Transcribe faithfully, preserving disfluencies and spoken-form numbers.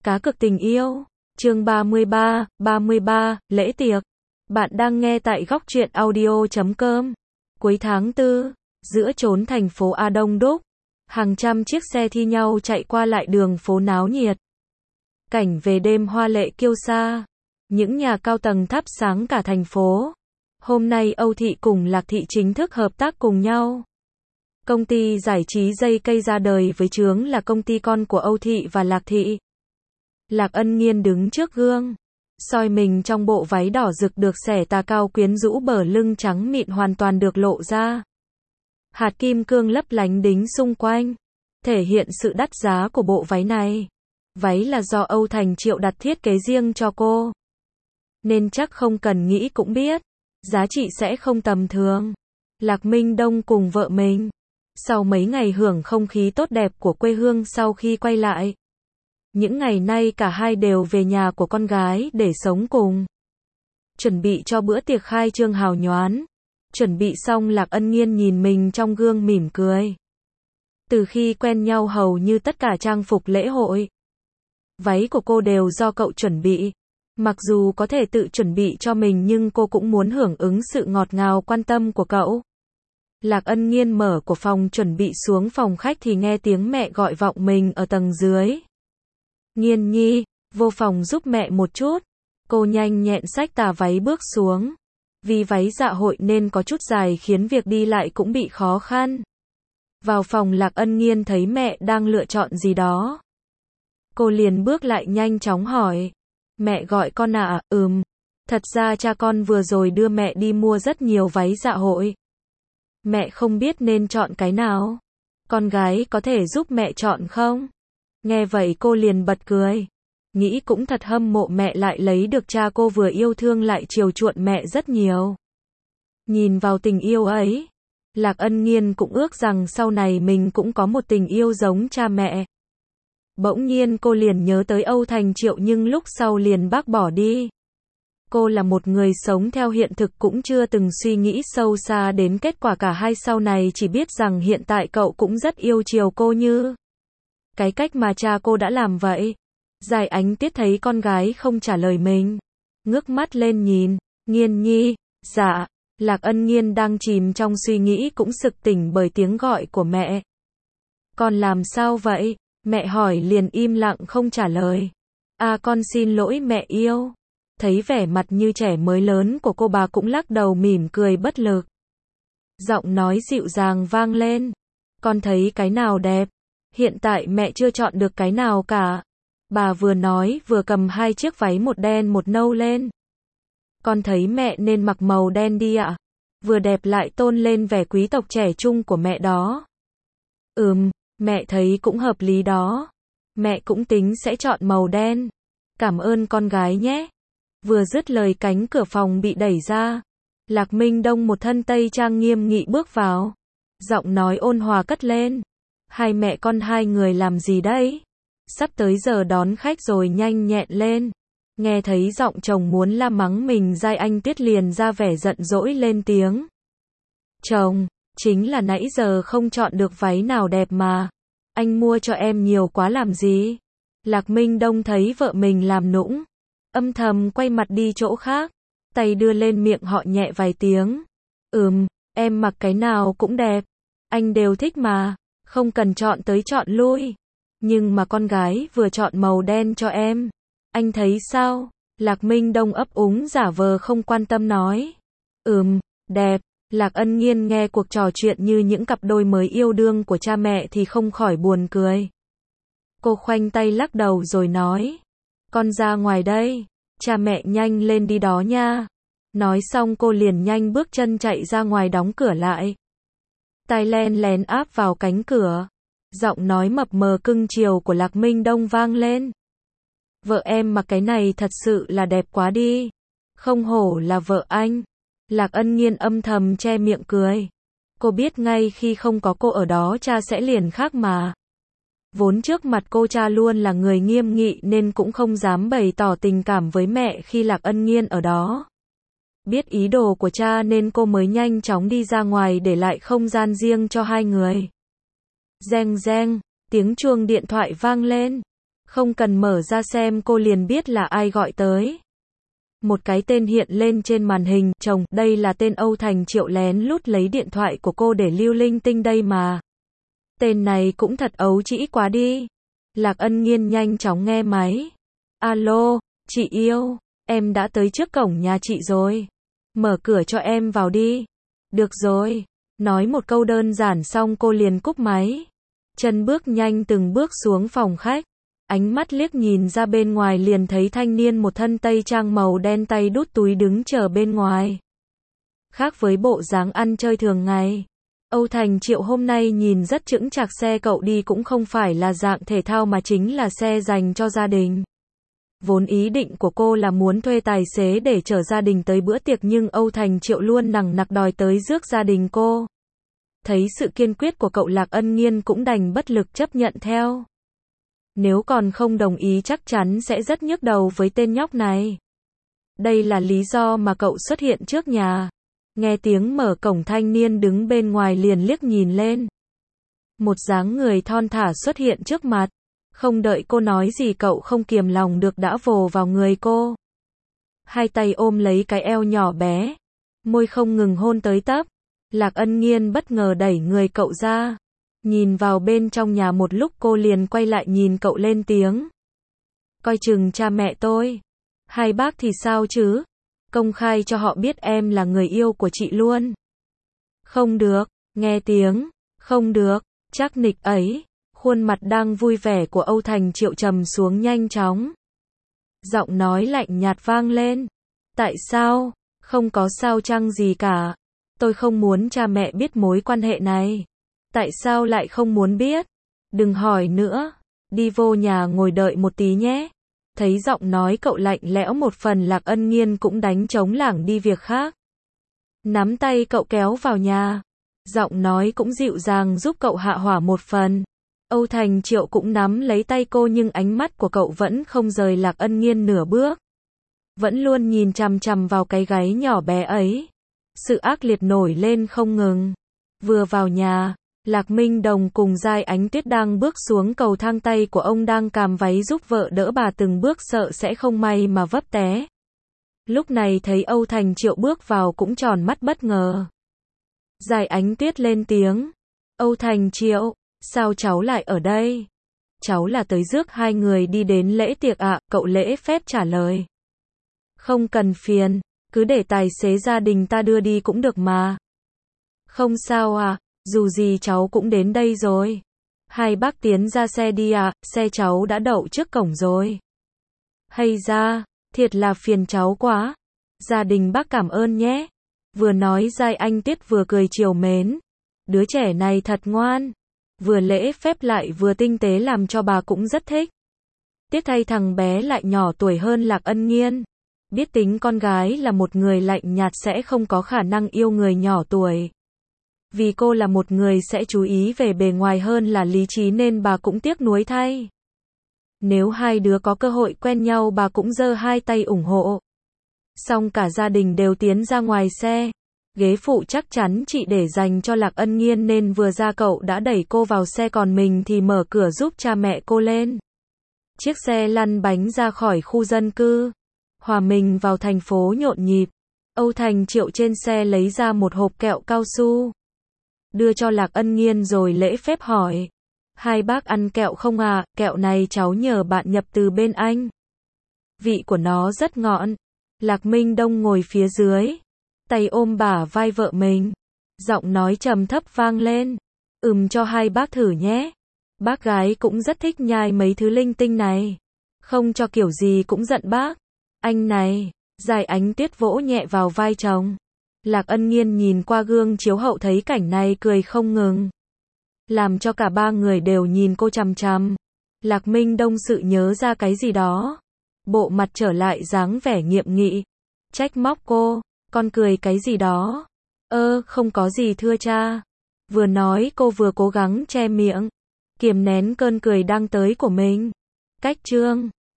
Cá cược tình yêu. Chương ba mươi ba, ba mươi ba, lễ tiệc. Bạn đang nghe tại góc truyện audio chấm com. Cuối tháng tư, giữa chốn thành phố A đông đúc, hàng trăm chiếc xe thi nhau chạy qua lại đường phố náo nhiệt. Cảnh về đêm hoa lệ kiêu sa, những nhà cao tầng thắp sáng cả thành phố. Hôm nay Âu Thị cùng Lạc Thị chính thức hợp tác cùng nhau. Công ty giải trí dây cây ra đời với chướng là công ty con của Âu Thị và Lạc Thị. Lạc Ân Nghiên đứng trước gương, soi mình trong bộ váy đỏ rực được xẻ tà cao quyến rũ, bờ lưng trắng mịn hoàn toàn được lộ ra. Hạt kim cương lấp lánh đính xung quanh, thể hiện sự đắt giá của bộ váy này. Váy là do Âu Thành Triệu đặt thiết kế riêng cho cô, nên chắc không cần nghĩ cũng biết, giá trị sẽ không tầm thường. Lạc Minh Đông cùng vợ mình, sau mấy ngày hưởng không khí tốt đẹp của quê hương sau khi quay lại, những ngày nay cả hai đều về nhà của con gái để sống cùng. Chuẩn bị cho bữa tiệc khai trương hào nhoáng. Chuẩn bị xong, Lạc Ân Nghiên nhìn mình trong gương mỉm cười. Từ khi quen nhau hầu như tất cả trang phục lễ hội, váy của cô đều do cậu chuẩn bị. Mặc dù có thể tự chuẩn bị cho mình nhưng cô cũng muốn hưởng ứng sự ngọt ngào quan tâm của cậu. Lạc Ân Nghiên mở cửa phòng chuẩn bị xuống phòng khách thì nghe tiếng mẹ gọi vọng mình ở tầng dưới. Nghiên nhi, vô phòng giúp mẹ một chút. Cô nhanh nhẹn xách tà váy bước xuống. Vì váy dạ hội nên có chút dài khiến việc đi lại cũng bị khó khăn. Vào phòng, Lạc Ân Nghiên thấy mẹ đang lựa chọn gì đó. Cô liền bước lại nhanh chóng hỏi. Mẹ gọi con à? Ừm. Thật ra cha con vừa rồi đưa mẹ đi mua rất nhiều váy dạ hội. Mẹ không biết nên chọn cái nào. Con gái có thể giúp mẹ chọn không? Nghe vậy cô liền bật cười. Nghĩ cũng thật hâm mộ mẹ lại lấy được cha cô vừa yêu thương lại chiều chuộng mẹ rất nhiều. Nhìn vào tình yêu ấy, Lạc Ân Nghiên cũng ước rằng sau này mình cũng có một tình yêu giống cha mẹ. Bỗng nhiên cô liền nhớ tới Âu Thành Triệu nhưng lúc sau liền bác bỏ đi. Cô là một người sống theo hiện thực cũng chưa từng suy nghĩ sâu xa đến kết quả cả hai sau này, chỉ biết rằng hiện tại cậu cũng rất yêu chiều cô như cái cách mà cha cô đã làm vậy. Giải Ánh Tiết thấy con gái không trả lời mình, ngước mắt lên nhìn. Nghiên nhi. Dạ. Lạc Ân Nghiên đang chìm trong suy nghĩ cũng sực tỉnh bởi tiếng gọi của mẹ. Con làm sao vậy? Mẹ hỏi liền im lặng không trả lời. À, con xin lỗi mẹ yêu. Thấy vẻ mặt như trẻ mới lớn của cô, bà cũng lắc đầu mỉm cười bất lực. Giọng nói dịu dàng vang lên. Con thấy cái nào đẹp? Hiện tại mẹ chưa chọn được cái nào cả. Bà vừa nói vừa cầm hai chiếc váy, một đen một nâu lên. Con thấy mẹ nên mặc màu đen đi ạ. Vừa đẹp lại tôn lên vẻ quý tộc trẻ trung của mẹ đó. Ừm, mẹ thấy cũng hợp lý đó. Mẹ cũng tính sẽ chọn màu đen. Cảm ơn con gái nhé. Vừa dứt lời cánh cửa phòng bị đẩy ra. Lạc Minh Đông một thân tây trang nghiêm nghị bước vào. Giọng nói ôn hòa cất lên. Hai mẹ con hai người làm gì đấy? Sắp tới giờ đón khách rồi, nhanh nhẹn lên. Nghe thấy giọng chồng muốn la mắng mình, Giai Anh Tiết liền ra vẻ giận dỗi lên tiếng. Chồng, chính là nãy giờ không chọn được váy nào đẹp mà. Anh mua cho em nhiều quá làm gì? Lạc Minh Đông thấy vợ mình làm nũng, âm thầm quay mặt đi chỗ khác, tay đưa lên miệng họ nhẹ vài tiếng. Ừm, em mặc cái nào cũng đẹp. Anh đều thích mà, không cần chọn tới chọn lui. Nhưng mà con gái vừa chọn màu đen cho em. Anh thấy sao? Lạc Minh Đông ấp úng giả vờ không quan tâm nói. Ừm, đẹp. Lạc Ân Nghiên nghe cuộc trò chuyện như những cặp đôi mới yêu đương của cha mẹ thì không khỏi buồn cười. Cô khoanh tay lắc đầu rồi nói. Con ra ngoài đây. Cha mẹ nhanh lên đi đó nha. Nói xong cô liền nhanh bước chân chạy ra ngoài, đóng cửa lại. Tai len lén áp vào cánh cửa. Giọng nói mập mờ cưng chiều của Lạc Minh Đông vang lên. Vợ em mặc cái này thật sự là đẹp quá đi. Không hổ là vợ anh. Lạc Ân Nghiên âm thầm che miệng cười. Cô biết ngay khi không có cô ở đó cha sẽ liền khác mà. Vốn trước mặt cô cha luôn là người nghiêm nghị nên cũng không dám bày tỏ tình cảm với mẹ khi Lạc Ân Nghiên ở đó. Biết ý đồ của cha nên cô mới nhanh chóng đi ra ngoài để lại không gian riêng cho hai người. Reng reng, tiếng chuông điện thoại vang lên. Không cần mở ra xem cô liền biết là ai gọi tới. Một cái tên hiện lên trên màn hình, chồng, đây là tên Âu Thành Triệu lén lút lấy điện thoại của cô để lưu linh tinh đây mà. Tên này cũng thật ấu trĩ quá đi. Lạc Ân Nghiên nhanh chóng nghe máy. Alo, chị yêu, em đã tới trước cổng nhà chị rồi. Mở cửa cho em vào đi. Được rồi. Nói một câu đơn giản xong cô liền cúp máy. Chân bước nhanh từng bước xuống phòng khách. Ánh mắt liếc nhìn ra bên ngoài liền thấy thanh niên một thân tây trang màu đen tay đút túi đứng chờ bên ngoài. Khác với bộ dáng ăn chơi thường ngày, Âu Thành Triệu hôm nay nhìn rất chững chạc, xe cậu đi cũng không phải là dạng thể thao mà chính là xe dành cho gia đình. Vốn ý định của cô là muốn thuê tài xế để chở gia đình tới bữa tiệc nhưng Âu Thành Triệu luôn nằng nặc đòi tới rước gia đình cô. Thấy sự kiên quyết của cậu, Lạc Ân Nghiên cũng đành bất lực chấp nhận theo. Nếu còn không đồng ý chắc chắn sẽ rất nhức đầu với tên nhóc này. Đây là lý do mà cậu xuất hiện trước nhà. Nghe tiếng mở cổng, thanh niên đứng bên ngoài liền liếc nhìn lên. Một dáng người thon thả xuất hiện trước mặt. Không đợi cô nói gì cậu không kiềm lòng được đã vồ vào người cô. Hai tay ôm lấy cái eo nhỏ bé. Môi không ngừng hôn tới tấp. Lạc Ân Nghiên bất ngờ đẩy người cậu ra. Nhìn vào bên trong nhà một lúc cô liền quay lại nhìn cậu lên tiếng. Coi chừng cha mẹ tôi. Hai bác thì sao chứ? Công khai cho họ biết em là người yêu của chị luôn. Không được, nghe tiếng. Không được, chắc nịch ấy. Khuôn mặt đang vui vẻ của Âu Thành Triệu trầm xuống nhanh chóng. Giọng nói lạnh nhạt vang lên. Tại sao? Không có sao chăng gì cả. Tôi không muốn cha mẹ biết mối quan hệ này. Tại sao lại không muốn biết? Đừng hỏi nữa. Đi vô nhà ngồi đợi một tí nhé. Thấy giọng nói cậu lạnh lẽo một phần, Lạc Ân Nghiên cũng đánh trống lảng đi việc khác. Nắm tay cậu kéo vào nhà. Giọng nói cũng dịu dàng giúp cậu hạ hỏa một phần. Âu Thành Triệu cũng nắm lấy tay cô nhưng ánh mắt của cậu vẫn không rời Lạc Ân Nghiên nửa bước. Vẫn luôn nhìn chằm chằm vào cái gáy nhỏ bé ấy. Sự ác liệt nổi lên không ngừng. Vừa vào nhà, Lạc Minh Đồng cùng Giai Ánh Tuyết đang bước xuống cầu thang, tay của ông đang càm váy giúp vợ đỡ bà từng bước sợ sẽ không may mà vấp té. Lúc này thấy Âu Thành Triệu bước vào cũng tròn mắt bất ngờ. Giai Ánh Tuyết lên tiếng. Âu Thành Triệu, sao cháu lại ở đây? Cháu là tới rước hai người đi đến lễ tiệc ạ, à, cậu lễ phép trả lời. Không cần phiền, cứ để tài xế gia đình ta đưa đi cũng được mà. Không sao à, dù gì cháu cũng đến đây rồi. Hai bác tiến ra xe đi ạ, à, xe cháu đã đậu trước cổng rồi. Hay ra, thiệt là phiền cháu quá. Gia đình bác cảm ơn nhé. Vừa nói Giai Anh Tuyết vừa cười trìu mến. Đứa trẻ này thật ngoan. Vừa lễ phép lại vừa tinh tế làm cho bà cũng rất thích. Tiếc thay thằng bé lại nhỏ tuổi hơn Lạc Ân Nghiên. Biết tính con gái là một người lạnh nhạt sẽ không có khả năng yêu người nhỏ tuổi. Vì cô là một người sẽ chú ý về bề ngoài hơn là lý trí nên bà cũng tiếc nuối thay. Nếu hai đứa có cơ hội quen nhau bà cũng giơ hai tay ủng hộ. Xong cả gia đình đều tiến ra ngoài xe. Ghế phụ chắc chắn chị để dành cho Lạc Ân Nghiên nên vừa ra cậu đã đẩy cô vào xe, còn mình thì mở cửa giúp cha mẹ cô lên. Chiếc xe lăn bánh ra khỏi khu dân cư. Hòa mình vào thành phố nhộn nhịp. Âu Thành Triệu trên xe lấy ra một hộp kẹo cao su. Đưa cho Lạc Ân Nghiên rồi lễ phép hỏi. Hai bác ăn kẹo không à, kẹo này cháu nhờ bạn nhập từ bên Anh. Vị của nó rất ngọt. Lạc Minh Đông ngồi phía dưới. Tay ôm bả vai vợ mình. Giọng nói trầm thấp vang lên. Ừm, cho hai bác thử nhé. Bác gái cũng rất thích nhai mấy thứ linh tinh này. Không cho kiểu gì cũng giận bác. Anh này, Giai Ánh Tuyết vỗ nhẹ vào vai chồng. Lạc Ân Nghiên nhìn qua gương chiếu hậu thấy cảnh này cười không ngừng. Làm cho cả ba người đều nhìn cô chằm chằm. Lạc Minh Đông sự nhớ ra cái gì đó. Bộ mặt trở lại dáng vẻ nghiêm nghị. Trách móc cô, con cười cái gì đó. Ơ, không có gì thưa cha. Vừa nói cô vừa cố gắng che miệng. Kiềm nén cơn cười đang tới của mình. Cách chương